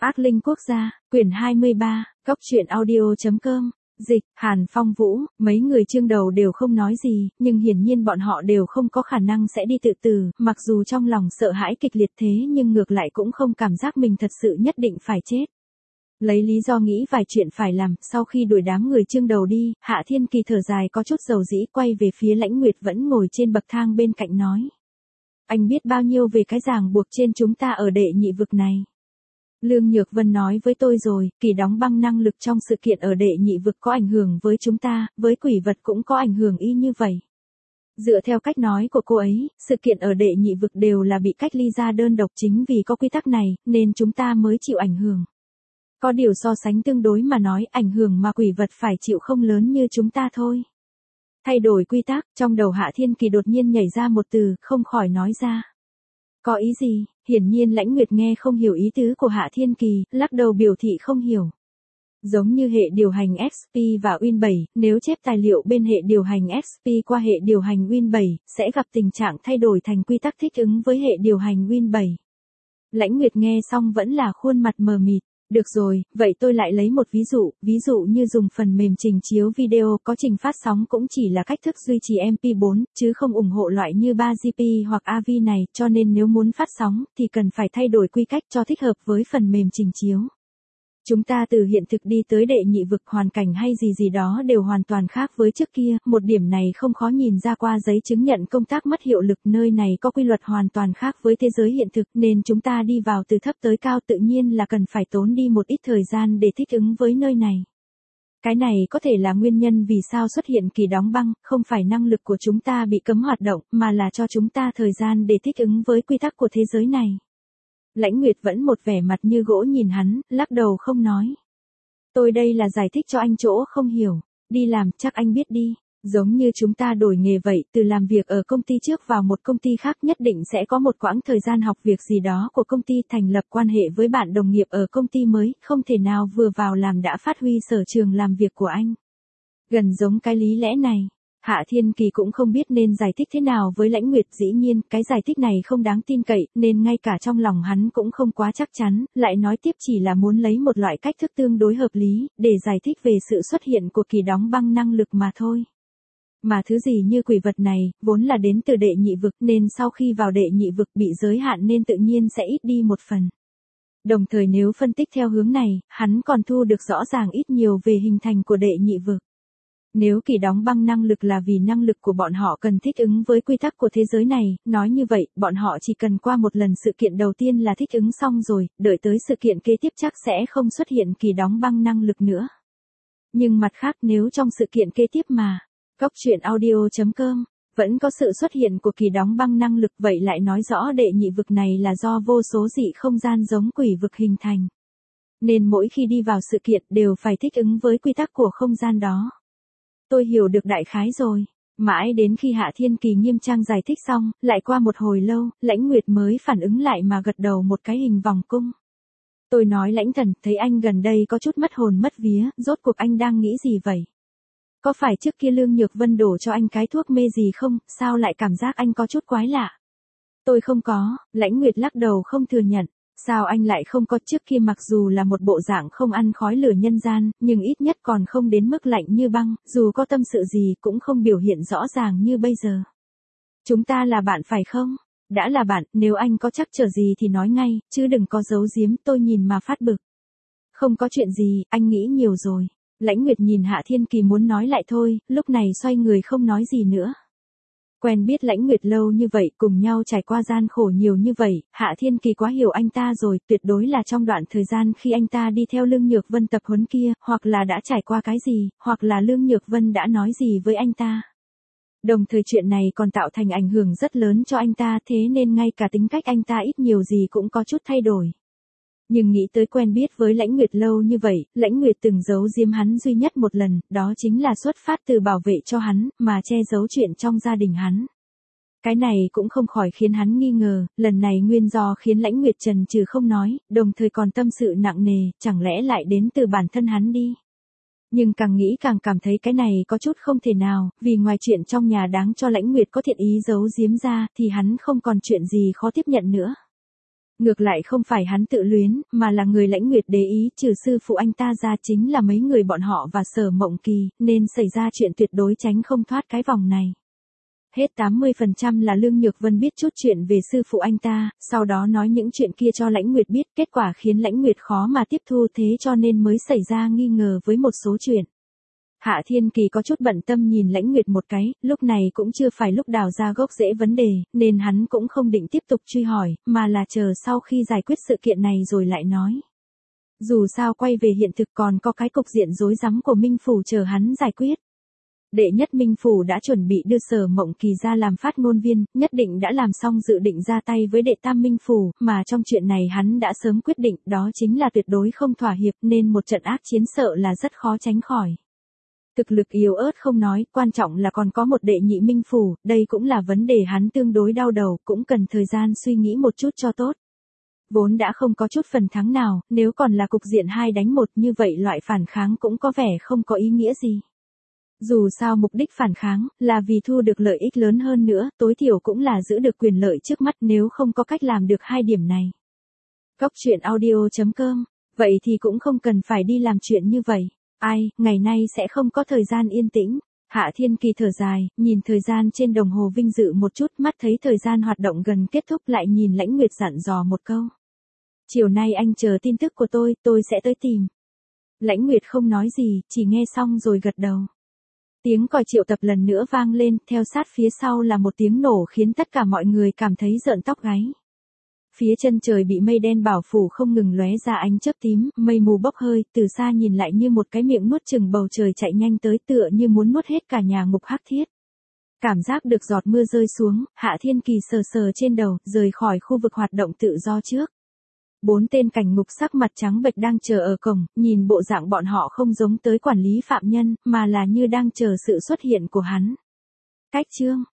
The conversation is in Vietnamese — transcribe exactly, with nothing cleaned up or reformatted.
Ác linh quốc gia, quyển hai mươi ba, Cốc truyện audio.com, dịch, Hàn Phong Vũ, mấy người chương đầu đều không nói gì, nhưng hiển nhiên bọn họ đều không có khả năng sẽ đi tự tử, mặc dù trong lòng sợ hãi kịch liệt thế nhưng ngược lại cũng không cảm giác mình thật sự nhất định phải chết. Lấy lý do nghĩ vài chuyện phải làm, sau khi đuổi đám người chương đầu đi, Hạ Thiên Kỳ thở dài có chút dầu dĩ quay về phía Lãnh Nguyệt vẫn ngồi trên bậc thang bên cạnh nói. Anh biết bao nhiêu về cái ràng buộc trên chúng ta ở đệ nhị vực này. Lương Nhược Vân nói với tôi rồi, kỳ đóng băng năng lực trong sự kiện ở đệ nhị vực có ảnh hưởng với chúng ta, với quỷ vật cũng có ảnh hưởng y như vậy. Dựa theo cách nói của cô ấy, sự kiện ở đệ nhị vực đều là bị cách ly ra đơn độc chính vì có quy tắc này, nên chúng ta mới chịu ảnh hưởng. Có điều so sánh tương đối mà nói, ảnh hưởng mà quỷ vật phải chịu không lớn như chúng ta thôi. Thay đổi quy tắc, trong đầu Hạ Thiên Kỳ đột nhiên nhảy ra một từ, không khỏi nói ra. Có ý gì? Hiển nhiên Lãnh Nguyệt nghe không hiểu ý tứ của Hạ Thiên Kỳ, lắc đầu biểu thị không hiểu. Giống như hệ điều hành ích pê và Win bảy, nếu chép tài liệu bên hệ điều hành ích pê qua hệ điều hành Win bảy, sẽ gặp tình trạng thay đổi thành quy tắc thích ứng với hệ điều hành Win bảy. Lãnh Nguyệt nghe xong vẫn là khuôn mặt mờ mịt. Được rồi, vậy tôi lại lấy một ví dụ, ví dụ như dùng phần mềm trình chiếu video có trình phát sóng cũng chỉ là cách thức duy trì em pê bốn, chứ không ủng hộ loại như ba G P hoặc a vê này, cho nên nếu muốn phát sóng, thì cần phải thay đổi quy cách cho thích hợp với phần mềm trình chiếu. Chúng ta từ hiện thực đi tới đệ nhị vực hoàn cảnh hay gì gì đó đều hoàn toàn khác với trước kia, một điểm này không khó nhìn ra qua giấy chứng nhận công tác mất hiệu lực, nơi này có quy luật hoàn toàn khác với thế giới hiện thực nên chúng ta đi vào từ thấp tới cao tự nhiên là cần phải tốn đi một ít thời gian để thích ứng với nơi này. Cái này có thể là nguyên nhân vì sao xuất hiện kỳ đóng băng, không phải năng lực của chúng ta bị cấm hoạt động mà là cho chúng ta thời gian để thích ứng với quy tắc của thế giới này. Lãnh Nguyệt vẫn một vẻ mặt như gỗ nhìn hắn, lắc đầu không nói. Tôi đây là giải thích cho anh chỗ không hiểu, đi làm chắc anh biết đi, giống như chúng ta đổi nghề vậy, từ làm việc ở công ty trước vào một công ty khác nhất định sẽ có một quãng thời gian học việc gì đó của công ty, thành lập quan hệ với bạn đồng nghiệp ở công ty mới, không thể nào vừa vào làm đã phát huy sở trường làm việc của anh. Gần giống cái lý lẽ này. Hạ Thiên Kỳ cũng không biết nên giải thích thế nào với Lãnh Nguyệt, dĩ nhiên, cái giải thích này không đáng tin cậy, nên ngay cả trong lòng hắn cũng không quá chắc chắn, lại nói tiếp chỉ là muốn lấy một loại cách thức tương đối hợp lý, để giải thích về sự xuất hiện của kỳ đóng băng năng lực mà thôi. Mà thứ gì như quỷ vật này, vốn là đến từ đệ nhị vực nên sau khi vào đệ nhị vực bị giới hạn nên tự nhiên sẽ ít đi một phần. Đồng thời nếu phân tích theo hướng này, hắn còn thu được rõ ràng ít nhiều về hình thành của đệ nhị vực. Nếu kỳ đóng băng năng lực là vì năng lực của bọn họ cần thích ứng với quy tắc của thế giới này, nói như vậy, bọn họ chỉ cần qua một lần sự kiện đầu tiên là thích ứng xong rồi, đợi tới sự kiện kế tiếp chắc sẽ không xuất hiện kỳ đóng băng năng lực nữa. Nhưng mặt khác nếu trong sự kiện kế tiếp mà, Cốc truyện audio.com, vẫn có sự xuất hiện của kỳ đóng băng năng lực, vậy lại nói rõ đệ nhị vực này là do vô số dị không gian giống quỷ vực hình thành. Nên mỗi khi đi vào sự kiện đều phải thích ứng với quy tắc của không gian đó. Tôi hiểu được đại khái rồi. Mãi đến khi Hạ Thiên Kỳ nghiêm trang giải thích xong, lại qua một hồi lâu, Lãnh Nguyệt mới phản ứng lại mà gật đầu một cái hình vòng cung. Tôi nói Lãnh Thần, thấy anh gần đây có chút mất hồn mất vía, rốt cuộc anh đang nghĩ gì vậy? Có phải trước kia Lương Nhược Vân đổ cho anh cái thuốc mê gì không, sao lại cảm giác anh có chút quái lạ? Tôi không có, Lãnh Nguyệt lắc đầu không thừa nhận. Sao anh lại không có, trước kia mặc dù là một bộ dạng không ăn khói lửa nhân gian, nhưng ít nhất còn không đến mức lạnh như băng, dù có tâm sự gì cũng không biểu hiện rõ ràng như bây giờ. Chúng ta là bạn phải không? Đã là bạn, nếu anh có trắc trở gì thì nói ngay, chứ đừng có giấu giếm, tôi nhìn mà phát bực. Không có chuyện gì, anh nghĩ nhiều rồi. Lãnh Nguyệt nhìn Hạ Thiên Kỳ muốn nói lại thôi, lúc này xoay người không nói gì nữa. Quen biết Lãnh Nguyệt lâu như vậy, cùng nhau trải qua gian khổ nhiều như vậy, Hạ Thiên Kỳ quá hiểu anh ta rồi, tuyệt đối là trong đoạn thời gian khi anh ta đi theo Lương Nhược Vân tập huấn kia, hoặc là đã trải qua cái gì, hoặc là Lương Nhược Vân đã nói gì với anh ta. Đồng thời chuyện này còn tạo thành ảnh hưởng rất lớn cho anh ta, thế nên ngay cả tính cách anh ta ít nhiều gì cũng có chút thay đổi. Nhưng nghĩ tới quen biết với Lãnh Nguyệt lâu như vậy, Lãnh Nguyệt từng giấu giếm hắn duy nhất một lần, đó chính là xuất phát từ bảo vệ cho hắn, mà che giấu chuyện trong gia đình hắn. Cái này cũng không khỏi khiến hắn nghi ngờ, lần này nguyên do khiến Lãnh Nguyệt trần trừ không nói, đồng thời còn tâm sự nặng nề, chẳng lẽ lại đến từ bản thân hắn đi. Nhưng càng nghĩ càng cảm thấy cái này có chút không thể nào, vì ngoài chuyện trong nhà đáng cho Lãnh Nguyệt có thiện ý giấu giếm ra, thì hắn không còn chuyện gì khó tiếp nhận nữa. Ngược lại không phải hắn tự luyến, mà là người Lãnh Nguyệt để ý, trừ sư phụ anh ta ra chính là mấy người bọn họ và Sở Mộng Kỳ, nên xảy ra chuyện tuyệt đối tránh không thoát cái vòng này. Hết tám mươi phần trăm là Lương Nhược Vân biết chút chuyện về sư phụ anh ta, sau đó nói những chuyện kia cho Lãnh Nguyệt biết, kết quả khiến Lãnh Nguyệt khó mà tiếp thu, thế cho nên mới xảy ra nghi ngờ với một số chuyện. Hạ Thiên Kỳ có chút bận tâm nhìn Lãnh Nguyệt một cái, lúc này cũng chưa phải lúc đào ra gốc rễ vấn đề, nên hắn cũng không định tiếp tục truy hỏi, mà là chờ sau khi giải quyết sự kiện này rồi lại nói. Dù sao quay về hiện thực còn có cái cục diện rối rắm của Minh Phủ chờ hắn giải quyết. Đệ nhất Minh Phủ đã chuẩn bị đưa Sở Mộng Kỳ ra làm phát ngôn viên, nhất định đã làm xong dự định ra tay với đệ tam Minh Phủ, mà trong chuyện này hắn đã sớm quyết định, đó chính là tuyệt đối không thỏa hiệp, nên một trận ác chiến sợ là rất khó tránh khỏi. Thực lực yếu ớt không nói, quan trọng là còn có một đệ nhị Minh Phủ, đây cũng là vấn đề hắn tương đối đau đầu, cũng cần thời gian suy nghĩ một chút cho tốt. Vốn đã không có chút phần thắng nào, nếu còn là cục diện hai đánh một như vậy loại phản kháng cũng có vẻ không có ý nghĩa gì. Dù sao mục đích phản kháng, là vì thu được lợi ích lớn hơn nữa, tối thiểu cũng là giữ được quyền lợi trước mắt nếu không có cách làm được hai điểm này. Góc truyện audio chấm com, vậy thì cũng không cần phải đi làm chuyện như vậy. Ai, ngày nay sẽ không có thời gian yên tĩnh. Hạ Thiên Kỳ thở dài, nhìn thời gian trên đồng hồ vinh dự một chút, mắt thấy thời gian hoạt động gần kết thúc lại nhìn Lãnh Nguyệt dặn dò một câu. Chiều nay anh chờ tin tức của tôi, tôi sẽ tới tìm. Lãnh Nguyệt không nói gì, chỉ nghe xong rồi gật đầu. Tiếng còi triệu tập lần nữa vang lên, theo sát phía sau là một tiếng nổ khiến tất cả mọi người cảm thấy rợn tóc gáy. Phía chân trời bị mây đen bảo phủ không ngừng lóe ra ánh chớp tím, mây mù bốc hơi, từ xa nhìn lại như một cái miệng nuốt chừng bầu trời chạy nhanh tới tựa như muốn nuốt hết cả nhà Ngục Hắc Thiết. Cảm giác được giọt mưa rơi xuống, Hạ Thiên Kỳ sờ sờ trên đầu, rời khỏi khu vực hoạt động tự do trước. Bốn tên cảnh ngục sắc mặt trắng bệch đang chờ ở cổng, nhìn bộ dạng bọn họ không giống tới quản lý phạm nhân, mà là như đang chờ sự xuất hiện của hắn. Cách chương